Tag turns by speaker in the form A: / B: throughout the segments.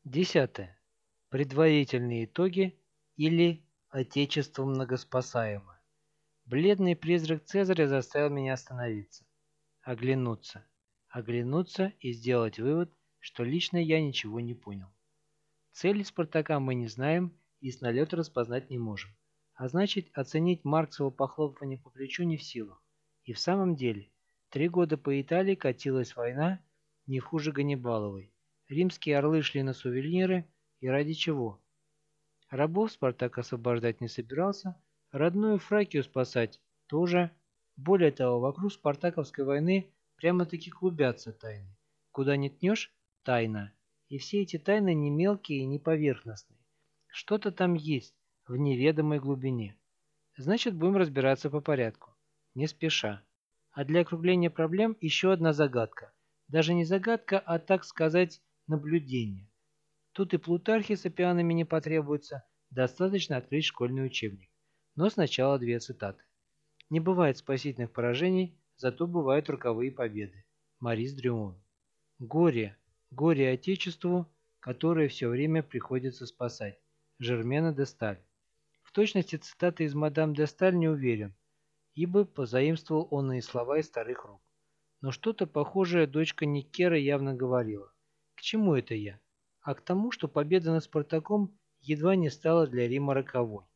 A: Десятое. Предварительные итоги или Отечество многоспасаемо. Бледный призрак Цезаря заставил меня остановиться, оглянуться, оглянуться и сделать вывод, что лично я ничего не понял. Цели Спартака мы не знаем и с налета распознать не можем. А значит, оценить Марксово похлопывание по плечу не в силах. И в самом деле, 3 года по Италии катилась война не хуже Ганнибаловой. Римские орлы шли на сувениры, и ради чего? Рабов Спартак освобождать не собирался, родную Фракию спасать тоже. Более того, вокруг Спартаковской войны прямо-таки клубятся тайны. Куда ни ткнешь – тайна. И все эти тайны не мелкие и не поверхностные. Что-то там есть, в неведомой глубине. Значит, будем разбираться по порядку. Не спеша. А для округления проблем еще одна загадка. Даже не загадка, а, так сказать, наблюдение. Тут и Плутархи с опианами не потребуется, достаточно открыть школьный учебник. Но сначала две цитаты. «Не бывает спасительных поражений, зато бывают роковые победы». Марис Дрюмон. «Горе, горе Отечеству, которое все время приходится спасать». Жермена де Сталь. В точности цитаты из мадам де Сталь не уверен, ибо позаимствовал онные слова из старых рук. Но что-то похожее дочка Никкера явно говорила. К чему это я? А к тому, что победа над Спартаком едва не стала для Рима роковой.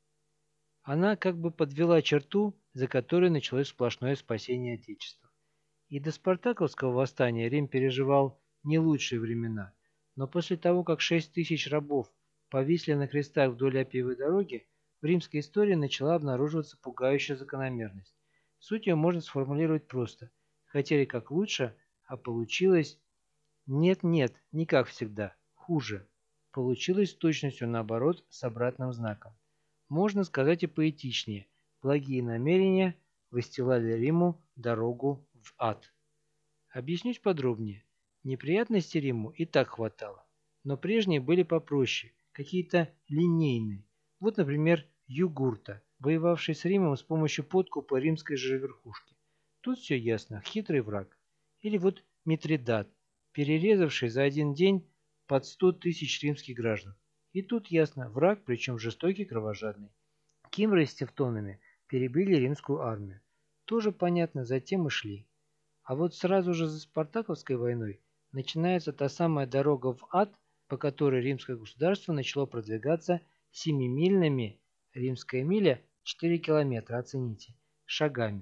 A: Она как бы подвела черту, за которой началось сплошное спасение Отечества. И до Спартаковского восстания Рим переживал не лучшие времена, но после того, как 6 000 рабов повисли на крестах вдоль Аппиевой дороги, в римской истории начала обнаруживаться пугающая закономерность. Суть ее можно сформулировать просто. Хотели как лучше, а получилось... Нет-нет, не как всегда. Хуже. Получилось с точностью наоборот, с обратным знаком. Можно сказать и поэтичнее. Благие намерения выстилали Риму дорогу в ад. Объяснюсь подробнее. Неприятностей Риму и так хватало. Но прежние были попроще, какие-то линейные. Вот, например, Югурта, воевавший с Римом с помощью подкупа римской же верхушки. Тут все ясно, хитрый враг. Или вот Митридат, перерезавший за один день под 100 000 римских граждан. И тут ясно, враг, причем жестокий, кровожадный. Кимры с тевтонами перебили римскую армию. Тоже понятно, затем и шли. А вот сразу же за Спартаковской войной начинается та самая дорога в ад, по которой римское государство начало продвигаться семимильными, римская миля 4 километра, оцените, шагами.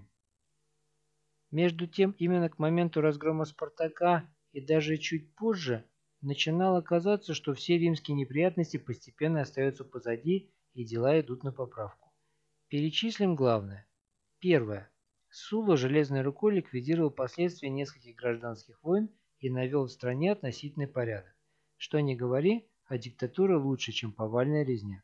A: Между тем, именно к моменту разгрома Спартака и даже чуть позже начинало казаться, что все римские неприятности постепенно остаются позади и дела идут на поправку. Перечислим главное. Первое. Сула железной рукой ликвидировал последствия нескольких гражданских войн и навел в стране относительный порядок. Что ни говори, а диктатура лучше, чем повальная резня.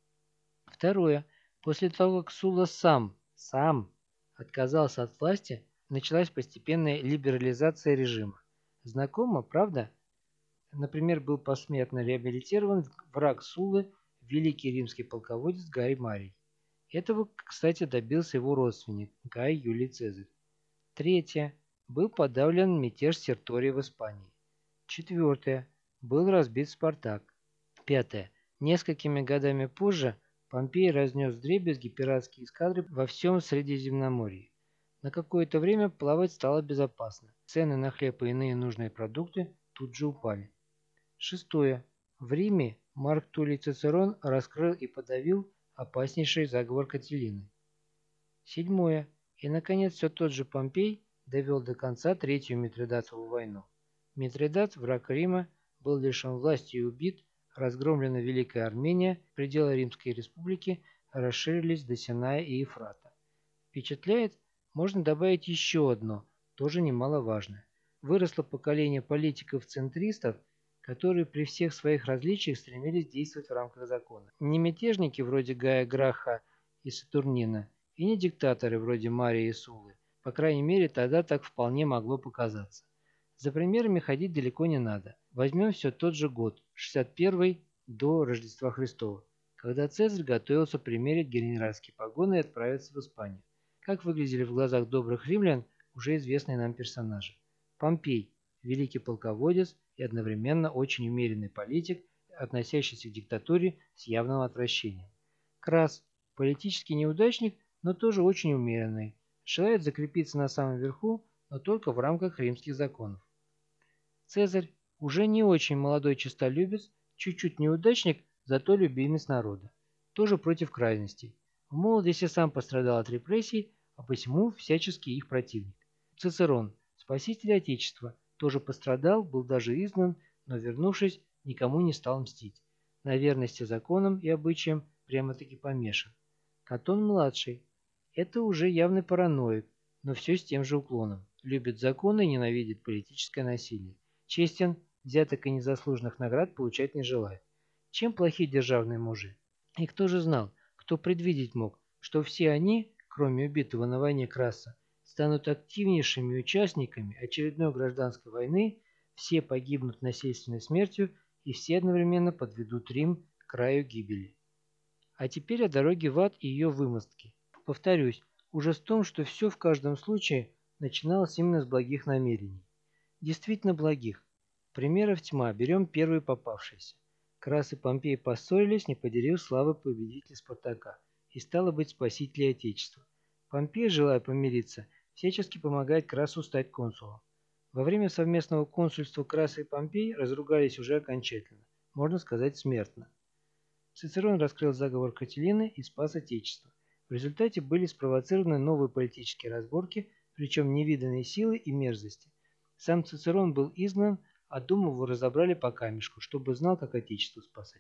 A: Второе. После того, как Сула сам отказался от власти, началась постепенная либерализация режима. Знакомо, правда? Например, был посмертно реабилитирован враг Сулы, великий римский полководец Гай Марий. Этого, кстати, добился его родственник Гай Юлий Цезарь. Третье. Был подавлен мятеж Сертория в Испании. Четвертое. Был разбит Спартак. Пятое. Несколькими годами позже Помпей разнес вдребезги пиратские эскадры во всем Средиземноморье. На какое-то время плавать стало безопасно. Цены на хлеб и иные нужные продукты тут же упали. Шестое. В Риме Марк Туллий Цицерон раскрыл и подавил опаснейший заговор Катилины. Седьмое. И, наконец, все тот же Помпей довел до конца Третью Митридатову войну. Митридат, враг Рима, был лишен власти и убит, разгромлена Великая Армения, пределы Римской республики расширились до Синая и Ефрата. Впечатляет? Можно добавить еще одно, тоже немаловажное. Выросло поколение политиков-центристов, которые при всех своих различиях стремились действовать в рамках закона. Не мятежники вроде Гая Граха и Сатурнина, и не диктаторы вроде Марии и Сулы. По крайней мере, тогда так вполне могло показаться. За примерами ходить далеко не надо. Возьмем все тот же год, 61 до Рождества Христова, когда Цезарь готовился примерить генеральские погоны и отправиться в Испанию. Как выглядели в глазах добрых римлян уже известные нам персонажи. Помпей – великий полководец и одновременно очень умеренный политик, относящийся к диктатуре с явным отвращением. Крас – политический неудачник, но тоже очень умеренный, желает закрепиться на самом верху, но только в рамках римских законов. Цезарь уже не очень молодой честолюбец, чуть-чуть неудачник, зато любимец народа. Тоже против крайностей. В молодости сам пострадал от репрессий, а посему всячески их противник. Цицерон, спаситель Отечества, тоже пострадал, был даже изгнан, но, вернувшись, никому не стал мстить. На верности законам и обычаям прямо-таки помешан. Катон-младший. Это уже явный параноик, но все с тем же уклоном. Любит законы и ненавидит политическое насилие. Честен, взяток и незаслуженных наград получать не желает. Чем плохи державные мужи? И кто же знал, кто предвидеть мог, что все они, кроме убитого на войне Краса, станут активнейшими участниками очередной гражданской войны, все погибнут насильственной смертью и все одновременно подведут Рим к краю гибели. А теперь о дороге в ад и ее вымостке. Повторюсь, ужас в том, что все в каждом случае начиналось именно с благих намерений. Действительно благих. Примеров тьма, берем первый попавшийся. Крас и Помпей поссорились, не поделив славы победителя Спартака, и стало быть спасителей Отечества. Помпей, желая помириться, всячески помогает Красу стать консулом. Во время совместного консульства Краса и Помпей разругались уже окончательно, можно сказать смертно. Цицерон раскрыл заговор Катилины и спас Отечество. В результате были спровоцированы новые политические разборки, причем невиданной силы и мерзости. Сам Цицерон был изгнан, а Думу его разобрали по камешку, чтобы знал, как Отечество спасать.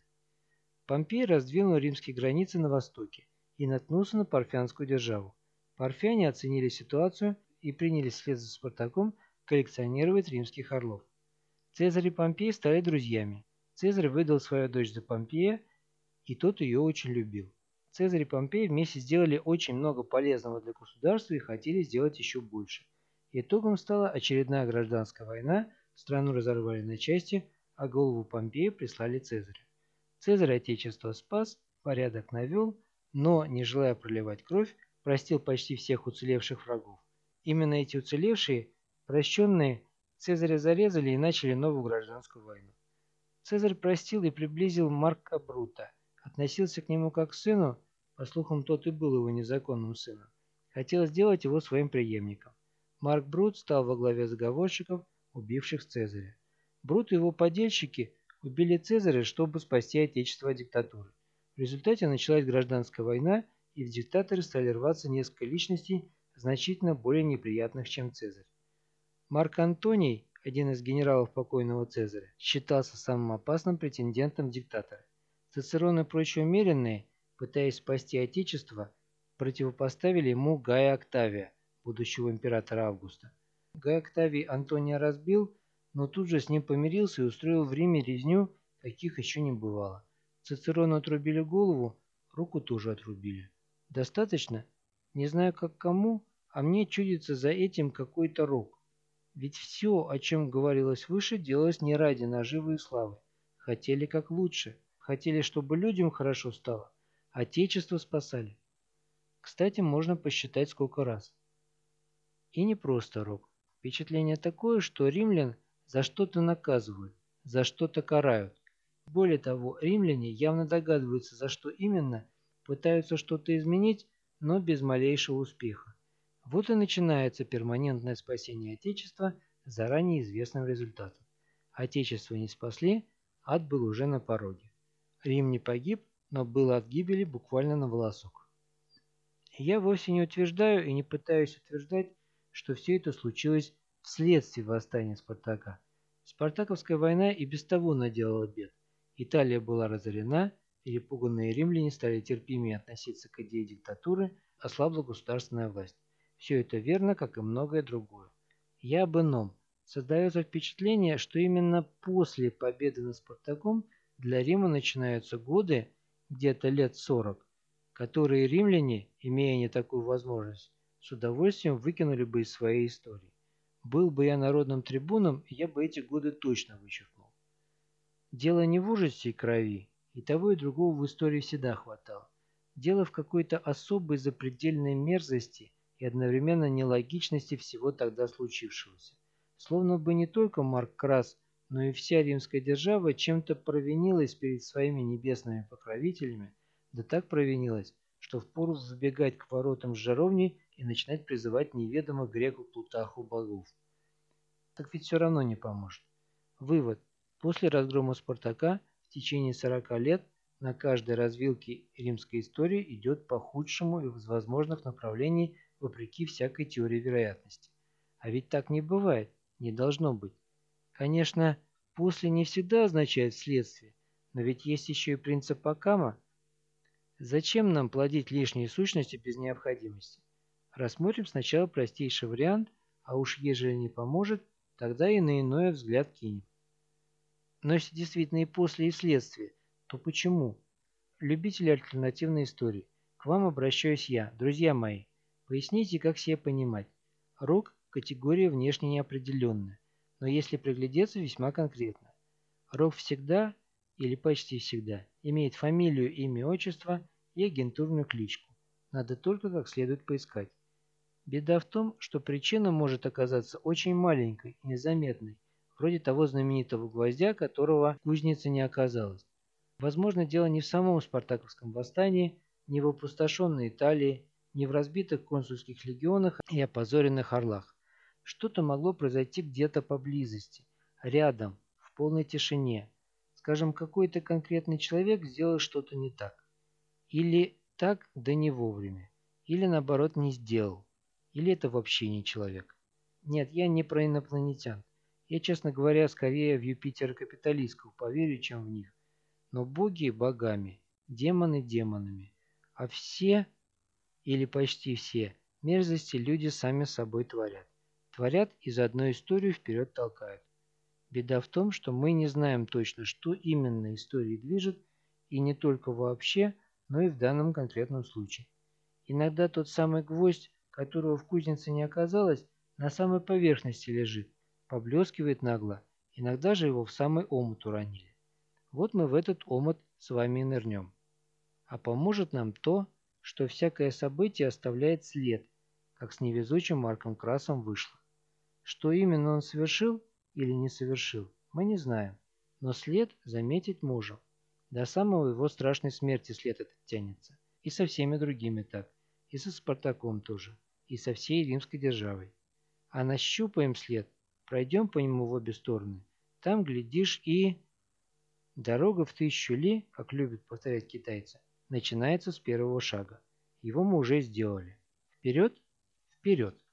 A: Помпей раздвинул римские границы на востоке и наткнулся на парфянскую державу. Парфяне оценили ситуацию и принялись вслед за Спартаком коллекционировать римских орлов. Цезарь и Помпей стали друзьями. Цезарь выдал свою дочь за Помпея, и тот ее очень любил. Цезарь и Помпей вместе сделали очень много полезного для государства и хотели сделать еще больше. Итогом стала очередная гражданская война, страну разорвали на части, а голову Помпея прислали Цезарю. Цезарь Отечество спас, порядок навел, но, не желая проливать кровь, простил почти всех уцелевших врагов. Именно эти уцелевшие, прощенные, Цезаря зарезали и начали новую гражданскую войну. Цезарь простил и приблизил Марка Брута, относился к нему как к сыну, по слухам, тот и был его незаконным сыном, хотел сделать его своим преемником. Марк Брут стал во главе заговорщиков, убивших Цезаря. Брут и его подельщики убили Цезаря, чтобы спасти Отечество от диктатуры. В результате началась гражданская война, и в диктаторы стали рваться несколько личностей, значительно более неприятных, чем Цезарь. Марк Антоний, один из генералов покойного Цезаря, считался самым опасным претендентом диктатора. Цицерон и прочие умеренные, пытаясь спасти Отечество, противопоставили ему Гая Октавия, будущего императора Августа. Гай Октавий Антония разбил, но тут же с ним помирился и устроил в Риме резню, каких еще не бывало. Цицерону отрубили голову, руку тоже отрубили. Достаточно? Не знаю как кому, а мне чудится за этим какой-то рок. Ведь все, о чем говорилось выше, делалось не ради наживы и славы. Хотели как лучше. Хотели, чтобы людям хорошо стало. Отечество спасали. Кстати, можно посчитать сколько раз. И не просто рок. Впечатление такое, что римлян за что-то наказывают, за что-то карают. Более того, римляне явно догадываются, за что именно, пытаются что-то изменить, но без малейшего успеха. Вот и начинается перманентное спасение Отечества с заранее известным результатом. Отечество не спасли, ад был уже на пороге. Рим не погиб, но был от гибели буквально на волосок. Я вовсе не утверждаю и не пытаюсь утверждать, что все это случилось вследствие восстания Спартака. Спартаковская война и без того наделала бед. Италия была разорена, перепуганные римляне стали терпимее относиться к идее диктатуры, ослабла государственная власть. Все это верно, как и многое другое. Я об ином. Создается впечатление, что именно после победы над Спартаком для Рима начинаются годы, где-то лет 40, которые римляне, имея не такую возможность, с удовольствием выкинули бы из своей истории. Был бы я народным трибуном, я бы эти годы точно вычеркнул. Дело не в ужасе и крови, и того и другого в истории всегда хватало. Дело в какой-то особой запредельной мерзости и одновременно нелогичности всего тогда случившегося. Словно бы не только Марк Крас но и вся римская держава чем-то провинилась перед своими небесными покровителями, да так провинилась, что впору забегать к воротам с жаровней и начинать призывать неведомых греку Плутаху богов. Так ведь все равно не поможет. Вывод. После разгрома Спартака в течение 40 лет на каждой развилке римской истории идет по худшему из возможных направлений вопреки всякой теории вероятности. А ведь так не бывает, не должно быть. Конечно, «после» не всегда означает «вследствие», но ведь есть еще и принцип Оккама. Зачем нам плодить лишние сущности без необходимости? Рассмотрим сначала простейший вариант, а уж ежели не поможет, тогда и на иной взгляд кинем. Но если действительно и после, и вследствие, то почему? Любители альтернативной истории, к вам обращаюсь я, друзья мои. Поясните, как себе понимать. Рок– категория внешне неопределенная, но если приглядеться, весьма конкретно. Рок всегда, или почти всегда, имеет фамилию, имя, отчество и агентурную кличку. Надо только как следует поискать. Беда в том, что причина может оказаться очень маленькой и незаметной, вроде того знаменитого гвоздя, которого в кузнице не оказалось. Возможно, дело не в самом спартаковском восстании, не в опустошенной Италии, не в разбитых консульских легионах и опозоренных орлах. Что-то могло произойти где-то поблизости, рядом, в полной тишине. Скажем, какой-то конкретный человек сделал что-то не так. Или так, да не вовремя. Или наоборот не сделал. Или это вообще не человек. Нет, я не про инопланетян. Я, честно говоря, скорее в Юпитера капиталистского поверю, чем в них. Но боги богами, демоны демонами. А все, или почти все, мерзости люди сами собой творят. Творят и заодно историю вперед толкают. Беда в том, что мы не знаем точно, что именно историей движет, и не только вообще, но и в данном конкретном случае. Иногда тот самый гвоздь, которого в кузнице не оказалось, на самой поверхности лежит, поблескивает нагло, иногда же его в самый омут уронили. Вот мы в этот омут с вами и нырнем. А поможет нам то, что всякое событие оставляет след, как с невезучим Марком Красом вышло. Что именно он совершил или не совершил, мы не знаем, но след заметить можем. До самого его страшной смерти след этот тянется. И со всеми другими так. И со Спартаком тоже. И со всей римской державой. А нащупаем след, пройдем по нему в обе стороны. Там, глядишь, и... Дорога в 1000 ли, как любят повторять китайцы, начинается с первого шага. Его мы уже сделали. Вперед? Вперед!